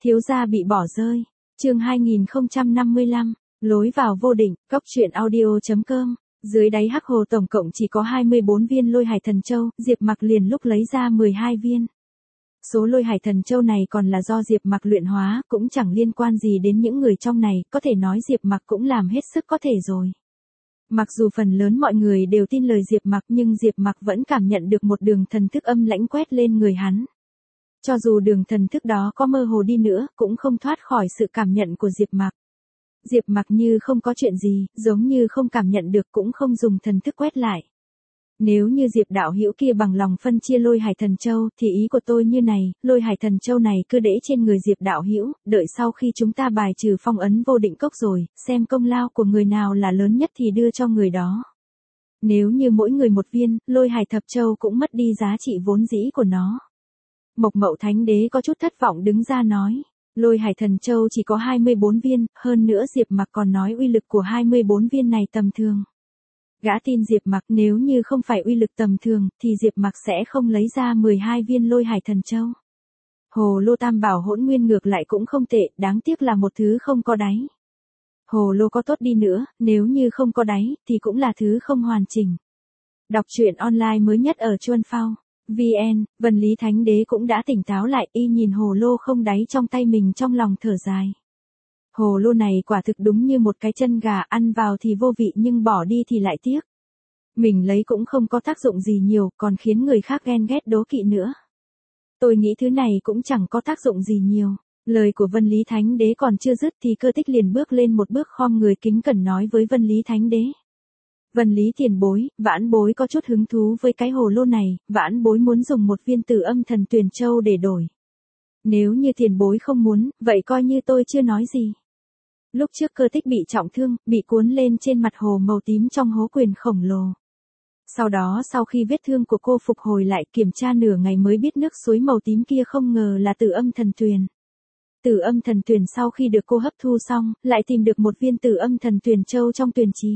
Thiếu gia bị bỏ rơi. Chương 2055, lối vào vô định, Cóc truyện audio.com. Dưới đáy hắc hồ tổng cộng chỉ có 24 viên lôi hải thần châu, Diệp Mặc liền lúc lấy ra 12 viên. Số lôi hải thần châu này còn là do Diệp Mặc luyện hóa, cũng chẳng liên quan gì đến những người trong này, có thể nói Diệp Mặc cũng làm hết sức có thể rồi. Mặc dù phần lớn mọi người đều tin lời Diệp Mặc nhưng Diệp Mặc vẫn cảm nhận được một đường thần thức âm lãnh quét lên người hắn. Cho dù đường thần thức đó có mơ hồ đi nữa, cũng không thoát khỏi sự cảm nhận của Diệp Mặc. Diệp Mặc như không có chuyện gì, giống như không cảm nhận được cũng không dùng thần thức quét lại. Nếu như Diệp đạo hữu kia bằng lòng phân chia lôi hải thần châu, thì ý của tôi như này, lôi hải thần châu này cứ để trên người Diệp đạo hữu, đợi sau khi chúng ta bài trừ phong ấn vô định cốc rồi, xem công lao của người nào là lớn nhất thì đưa cho người đó. Nếu như mỗi người một viên, lôi hải thập châu cũng mất đi giá trị vốn dĩ của nó. Mộc Mậu Thánh Đế có chút thất vọng đứng ra nói, lôi hải thần châu chỉ có 24 viên, hơn nữa Diệp Mặc còn nói uy lực của 24 viên này tầm thường. Gã tin Diệp Mặc, nếu như không phải uy lực tầm thường, thì Diệp Mặc sẽ không lấy ra 12 viên lôi hải thần châu. Hồ lô tam bảo hỗn nguyên ngược lại cũng không tệ, đáng tiếc là một thứ không có đáy. Hồ lô có tốt đi nữa, nếu như không có đáy, thì cũng là thứ không hoàn chỉnh. Đọc truyện online mới nhất ở Chuan Phao VN, Vân Lý Thánh Đế cũng đã tỉnh táo lại, y nhìn hồ lô không đáy trong tay mình trong lòng thở dài. Hồ lô này quả thực đúng như một cái chân gà, ăn vào thì vô vị nhưng bỏ đi thì lại tiếc. Mình lấy cũng không có tác dụng gì nhiều, còn khiến người khác ghen ghét đố kỵ nữa. Tôi nghĩ thứ này cũng chẳng có tác dụng gì nhiều. Lời của Vân Lý Thánh Đế còn chưa dứt thì Cơ Tích liền bước lên một bước khom người kính cẩn nói với Vân Lý Thánh Đế. Vân Lý tiền bối, vãn bối có chút hứng thú với cái hồ lô này, vãn bối muốn dùng một viên Tử Âm Thần Tuyền Châu để đổi. Nếu như tiền bối không muốn, vậy coi như tôi chưa nói gì. Lúc trước Cơ Tích bị trọng thương, bị cuốn lên trên mặt hồ màu tím trong hố quyền khổng lồ. Sau đó sau khi vết thương của cô phục hồi lại kiểm tra nửa ngày mới biết nước suối màu tím kia không ngờ là Tử Âm Thần Tuyền. Tử Âm Thần Tuyền sau khi được cô hấp thu xong, lại tìm được một viên Tử Âm Thần Tuyền Châu trong tuyền trì.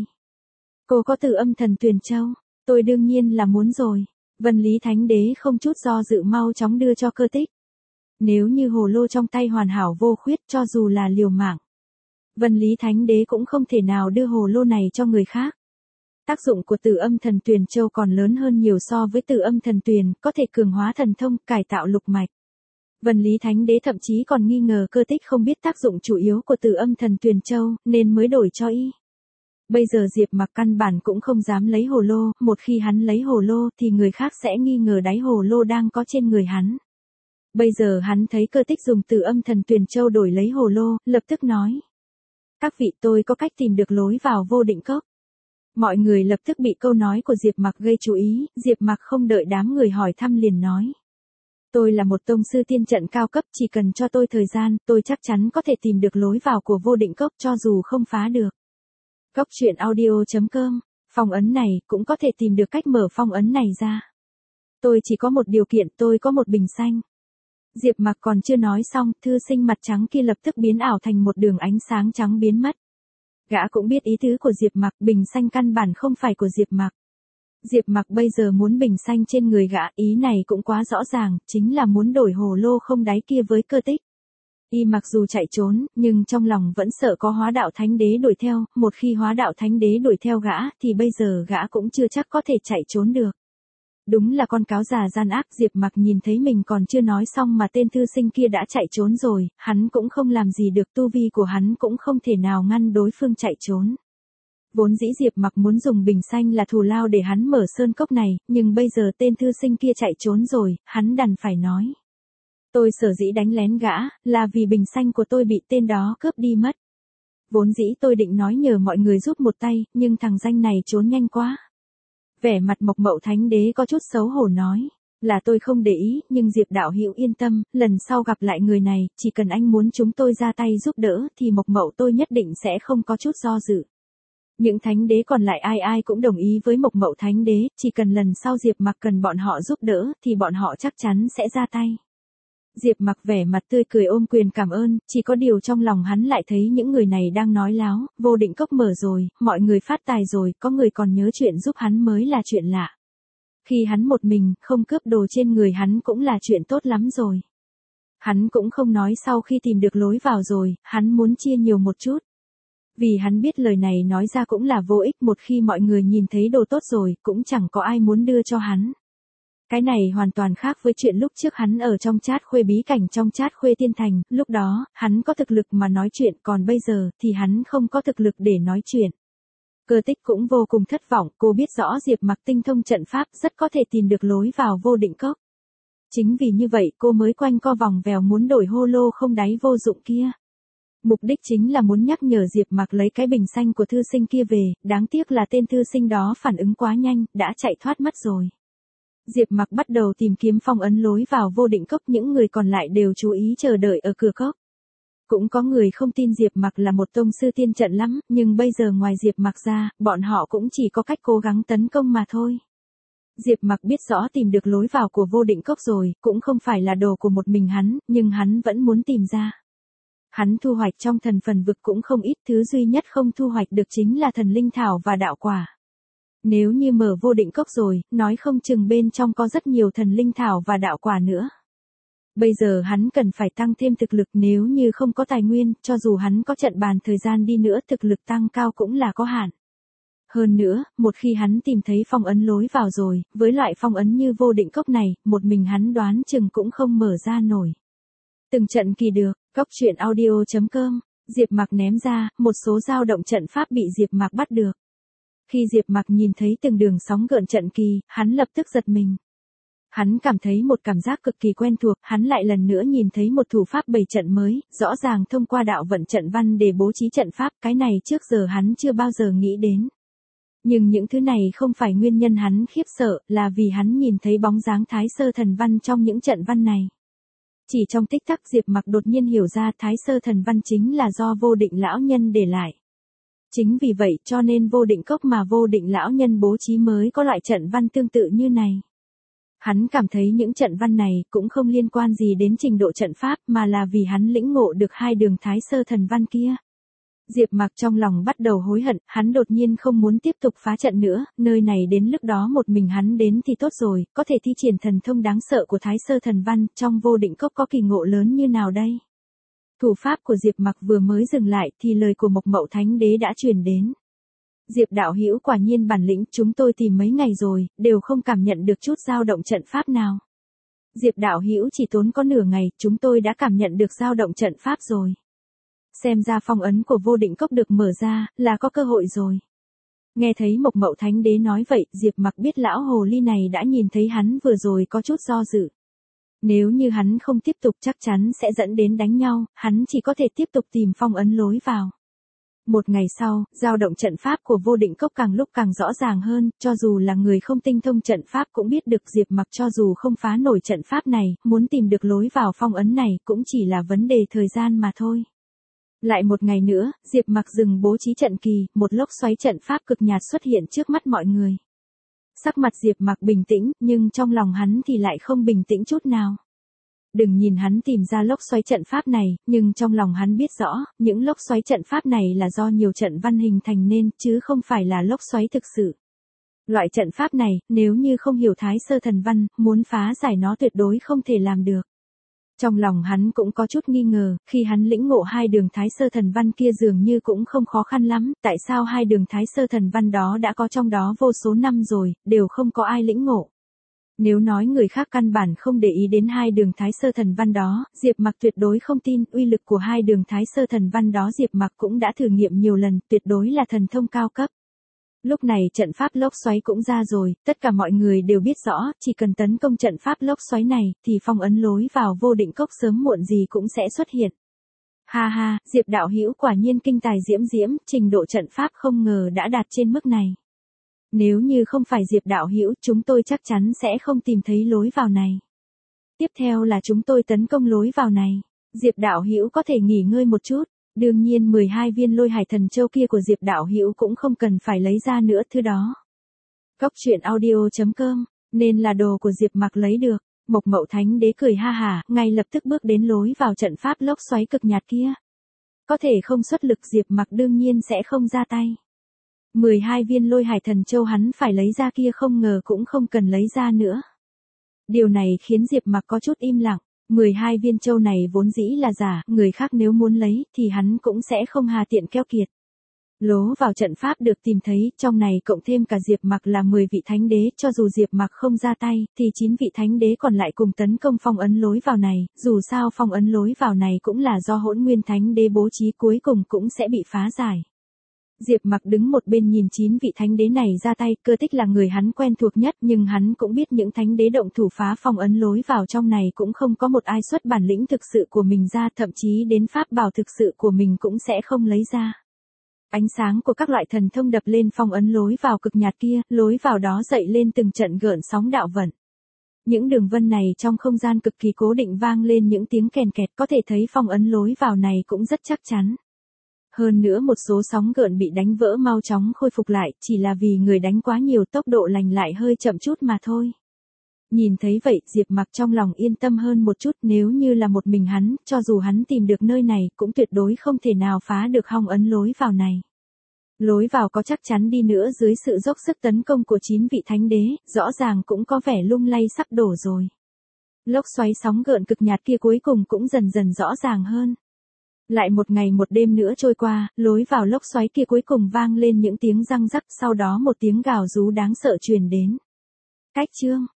Cô có Tử Âm Thần Tuyền Châu, tôi đương nhiên là muốn rồi. Vân Lý Thánh Đế không chút do dự mau chóng đưa cho Cơ Tích. Nếu như hồ lô trong tay hoàn hảo vô khuyết cho dù là liều mạng, Vân Lý Thánh Đế cũng không thể nào đưa hồ lô này cho người khác. Tác dụng của Tử Âm Thần Tuyền Châu còn lớn hơn nhiều so với Tử Âm Thần Tuyền, có thể cường hóa thần thông, cải tạo lục mạch. Vân Lý Thánh Đế thậm chí còn nghi ngờ Cơ Tích không biết tác dụng chủ yếu của Tử Âm Thần Tuyền Châu, nên mới đổi cho y. Bây giờ Diệp Mặc căn bản cũng không dám lấy hồ lô, một khi hắn lấy hồ lô thì người khác sẽ nghi ngờ đáy hồ lô đang có trên người hắn. Bây giờ hắn thấy Cơ Tích dùng Tử Âm Thần Tuyền Châu đổi lấy hồ lô, lập tức nói. Các vị, tôi có cách tìm được lối vào vô định cốc. Mọi người lập tức bị câu nói của Diệp Mặc gây chú ý, Diệp Mặc không đợi đám người hỏi thăm liền nói. Tôi là một tông sư tiên trận cao cấp, chỉ cần cho tôi thời gian, tôi chắc chắn có thể tìm được lối vào của vô định cốc cho dù không phá được. Cóc truyện audio.com, phong ấn này, cũng có thể tìm được cách mở phong ấn này ra. Tôi chỉ có một điều kiện, tôi có một bình xanh. Diệp Mặc còn chưa nói xong, thư sinh mặt trắng kia lập tức biến ảo thành một đường ánh sáng trắng biến mất. Gã cũng biết ý tứ của Diệp Mặc, bình xanh căn bản không phải của Diệp Mặc. Diệp Mặc bây giờ muốn bình xanh trên người gã, ý này cũng quá rõ ràng, chính là muốn đổi hồ lô không đáy kia với Cơ Tích. Y mặc dù chạy trốn, nhưng trong lòng vẫn sợ có Hóa Đạo Thánh Đế đuổi theo, một khi Hóa Đạo Thánh Đế đuổi theo gã, thì bây giờ gã cũng chưa chắc có thể chạy trốn được. Đúng là con cáo già gian ác, Diệp Mặc nhìn thấy mình còn chưa nói xong mà tên thư sinh kia đã chạy trốn rồi, hắn cũng không làm gì được, tu vi của hắn cũng không thể nào ngăn đối phương chạy trốn. Vốn dĩ Diệp Mặc muốn dùng bình xanh là thù lao để hắn mở sơn cốc này, nhưng bây giờ tên thư sinh kia chạy trốn rồi, hắn đành phải nói. Tôi sở dĩ đánh lén gã, là vì bình xanh của tôi bị tên đó cướp đi mất. Vốn dĩ tôi định nói nhờ mọi người giúp một tay, nhưng thằng danh này trốn nhanh quá. Vẻ mặt Mộc Mậu Thánh Đế có chút xấu hổ nói, là tôi không để ý, nhưng Diệp đạo hữu yên tâm, lần sau gặp lại người này, chỉ cần anh muốn chúng tôi ra tay giúp đỡ thì Mộc Mậu tôi nhất định sẽ không có chút do dự. Những thánh đế còn lại ai ai cũng đồng ý với Mộc Mậu Thánh Đế, chỉ cần lần sau Diệp Mặc cần bọn họ giúp đỡ thì bọn họ chắc chắn sẽ ra tay. Diệp Mặc vẻ mặt tươi cười ôm quyền cảm ơn, chỉ có điều trong lòng hắn lại thấy những người này đang nói láo, vô định cốc mở rồi, mọi người phát tài rồi, có người còn nhớ chuyện giúp hắn mới là chuyện lạ. Khi hắn một mình, không cướp đồ trên người hắn cũng là chuyện tốt lắm rồi. Hắn cũng không nói sau khi tìm được lối vào rồi, hắn muốn chia nhiều một chút. Vì hắn biết lời này nói ra cũng là vô ích, một khi mọi người nhìn thấy đồ tốt rồi, cũng chẳng có ai muốn đưa cho hắn. Cái này hoàn toàn khác với chuyện lúc trước hắn ở trong chat khuê bí cảnh, trong chat khuê tiên thành, lúc đó, hắn có thực lực mà nói chuyện, còn bây giờ thì hắn không có thực lực để nói chuyện. Cơ Tích cũng vô cùng thất vọng, cô biết rõ Diệp Mặc tinh thông trận pháp, rất có thể tìm được lối vào vô định cốc. Chính vì như vậy cô mới quanh co vòng vèo muốn đổi hô lô không đáy vô dụng kia. Mục đích chính là muốn nhắc nhở Diệp Mặc lấy cái bình xanh của thư sinh kia về, đáng tiếc là tên thư sinh đó phản ứng quá nhanh, đã chạy thoát mất rồi. Diệp Mặc bắt đầu tìm kiếm phong ấn lối vào vô định cốc, những người còn lại đều chú ý chờ đợi ở cửa cốc. Cũng có người không tin Diệp Mặc là một tông sư tiên trận lắm, nhưng bây giờ ngoài Diệp Mặc ra, bọn họ cũng chỉ có cách cố gắng tấn công mà thôi. Diệp Mặc biết rõ tìm được lối vào của vô định cốc rồi, cũng không phải là đồ của một mình hắn, nhưng hắn vẫn muốn tìm ra. Hắn thu hoạch trong thần phần vực cũng không ít, thứ duy nhất không thu hoạch được chính là thần linh thảo và đạo quả. Nếu như mở vô định cốc rồi, nói không chừng bên trong có rất nhiều thần linh thảo và đạo quả nữa. Bây giờ hắn cần phải tăng thêm thực lực, nếu như không có tài nguyên, cho dù hắn có trận bàn thời gian đi nữa, thực lực tăng cao cũng là có hạn. Hơn nữa, một khi hắn tìm thấy phong ấn lối vào rồi, với loại phong ấn như vô định cốc này, một mình hắn đoán chừng cũng không mở ra nổi. Từng trận kỳ được, Cốc truyện audio.com, Diệp Mặc ném ra, một số dao động trận pháp bị Diệp Mặc bắt được. Khi Diệp Mặc nhìn thấy từng đường sóng gợn trận kỳ, hắn lập tức giật mình. Hắn cảm thấy một cảm giác cực kỳ quen thuộc, hắn lại lần nữa nhìn thấy một thủ pháp bày trận mới, rõ ràng thông qua đạo vận trận văn để bố trí trận pháp, cái này trước giờ hắn chưa bao giờ nghĩ đến. Nhưng những thứ này không phải nguyên nhân hắn khiếp sợ, là vì hắn nhìn thấy bóng dáng Thái Sơ thần văn trong những trận văn này. Chỉ trong tích tắc Diệp Mặc đột nhiên hiểu ra Thái Sơ thần văn chính là do vô định lão nhân để lại. Chính vì vậy cho nên vô định cốc mà vô định lão nhân bố trí mới có loại trận văn tương tự như này. Hắn cảm thấy những trận văn này cũng không liên quan gì đến trình độ trận pháp mà là vì hắn lĩnh ngộ được hai đường Thái Sơ thần văn kia. Diệp Mặc trong lòng bắt đầu hối hận, hắn đột nhiên không muốn tiếp tục phá trận nữa, nơi này đến lúc đó một mình hắn đến thì tốt rồi, có thể thi triển thần thông đáng sợ của Thái Sơ thần văn, trong vô định cốc có kỳ ngộ lớn như nào đây? Thủ pháp của Diệp Mặc vừa mới dừng lại thì lời của Mộc Mậu Thánh Đế đã truyền đến. Diệp đạo hữu quả nhiên bản lĩnh, chúng tôi tìm mấy ngày rồi, đều không cảm nhận được chút dao động trận pháp nào. Diệp đạo hữu chỉ tốn có nửa ngày, chúng tôi đã cảm nhận được dao động trận pháp rồi. Xem ra phong ấn của vô định cốc được mở ra, là có cơ hội rồi. Nghe thấy Mộc Mậu Thánh Đế nói vậy, Diệp Mặc biết lão hồ ly này đã nhìn thấy hắn vừa rồi có chút do dự. Nếu như hắn không tiếp tục chắc chắn sẽ dẫn đến đánh nhau, hắn chỉ có thể tiếp tục tìm phong ấn lối vào. Một ngày sau, dao động trận pháp của vô định cốc càng lúc càng rõ ràng hơn, cho dù là người không tinh thông trận pháp cũng biết được Diệp Mặc cho dù không phá nổi trận pháp này, muốn tìm được lối vào phong ấn này cũng chỉ là vấn đề thời gian mà thôi. Lại một ngày nữa, Diệp Mặc dừng bố trí trận kỳ, một lốc xoáy trận pháp cực nhạt xuất hiện trước mắt mọi người. Sắc mặt Diệp Mặc bình tĩnh, nhưng trong lòng hắn thì lại không bình tĩnh chút nào. Đừng nhìn hắn tìm ra lốc xoáy trận pháp này, nhưng trong lòng hắn biết rõ, những lốc xoáy trận pháp này là do nhiều trận văn hình thành nên, chứ không phải là lốc xoáy thực sự. Loại trận pháp này, nếu như không hiểu Thái Sơ thần văn, muốn phá giải nó tuyệt đối không thể làm được. Trong lòng hắn cũng có chút nghi ngờ, khi hắn lĩnh ngộ hai đường Thái Sơ thần văn kia dường như cũng không khó khăn lắm, tại sao hai đường Thái Sơ thần văn đó đã có trong đó vô số năm rồi, đều không có ai lĩnh ngộ. Nếu nói người khác căn bản không để ý đến hai đường Thái Sơ thần văn đó, Diệp Mặc tuyệt đối không tin, uy lực của hai đường Thái Sơ thần văn đó Diệp Mặc cũng đã thử nghiệm nhiều lần, tuyệt đối là thần thông cao cấp. Lúc này trận pháp lốc xoáy cũng ra rồi, tất cả mọi người đều biết rõ, chỉ cần tấn công trận pháp lốc xoáy này, thì phong ấn lối vào vô định cốc sớm muộn gì cũng sẽ xuất hiện. Ha ha, Diệp đạo hữu quả nhiên kinh tài diễm diễm, trình độ trận pháp không ngờ đã đạt trên mức này. Nếu như không phải Diệp đạo hữu, chúng tôi chắc chắn sẽ không tìm thấy lối vào này. Tiếp theo là chúng tôi tấn công lối vào này. Diệp đạo hữu có thể nghỉ ngơi một chút. Đương nhiên 12 viên lôi hải thần châu kia của Diệp đạo hữu cũng không cần phải lấy ra nữa thứ đó. Cốc truyện audio.com, nên là đồ của Diệp Mặc lấy được. Mộc Mậu Thánh Đế cười ha hả, ngay lập tức bước đến lối vào trận pháp lốc xoáy cực nhạt kia. Có thể không xuất lực Diệp Mặc đương nhiên sẽ không ra tay. 12 viên lôi hải thần châu hắn phải lấy ra kia không ngờ cũng không cần lấy ra nữa. Điều này khiến Diệp Mặc có chút im lặng. 12 viên châu này vốn dĩ là giả, người khác nếu muốn lấy, thì hắn cũng sẽ không hà tiện keo kiệt. Lố vào trận pháp được tìm thấy, trong này cộng thêm cả Diệp Mặc là 10 vị thánh đế, cho dù Diệp Mặc không ra tay, thì 9 vị thánh đế còn lại cùng tấn công phong ấn lối vào này, dù sao phong ấn lối vào này cũng là do Hỗn Nguyên Thánh Đế bố trí, cuối cùng cũng sẽ bị phá giải. Diệp Mặc đứng một bên nhìn 9 vị thánh đế này ra tay, Cơ Tích là người hắn quen thuộc nhất, nhưng hắn cũng biết những thánh đế động thủ phá phong ấn lối vào trong này cũng không có một ai xuất bản lĩnh thực sự của mình ra, thậm chí đến pháp bảo thực sự của mình cũng sẽ không lấy ra. Ánh sáng của các loại thần thông đập lên phong ấn lối vào cực nhạt kia, lối vào đó dậy lên từng trận gợn sóng đạo vận. Những đường vân này trong không gian cực kỳ cố định vang lên những tiếng kèn kẹt, có thể thấy phong ấn lối vào này cũng rất chắc chắn. Hơn nữa một số sóng gợn bị đánh vỡ mau chóng khôi phục lại, chỉ là vì người đánh quá nhiều, tốc độ lành lại hơi chậm chút mà thôi. Nhìn thấy vậy, Diệp Mặc trong lòng yên tâm hơn một chút, nếu như là một mình hắn, cho dù hắn tìm được nơi này, cũng tuyệt đối không thể nào phá được phong ấn lối vào này. Lối vào có chắc chắn đi nữa dưới sự dốc sức tấn công của 9 vị thánh đế, rõ ràng cũng có vẻ lung lay sắp đổ rồi. Lốc xoáy sóng gợn cực nhạt kia cuối cùng cũng dần dần rõ ràng hơn. Lại một ngày một đêm nữa trôi qua, lối vào lốc xoáy kia cuối cùng vang lên những tiếng răng rắc, sau đó một tiếng gào rú đáng sợ truyền đến. Cách chương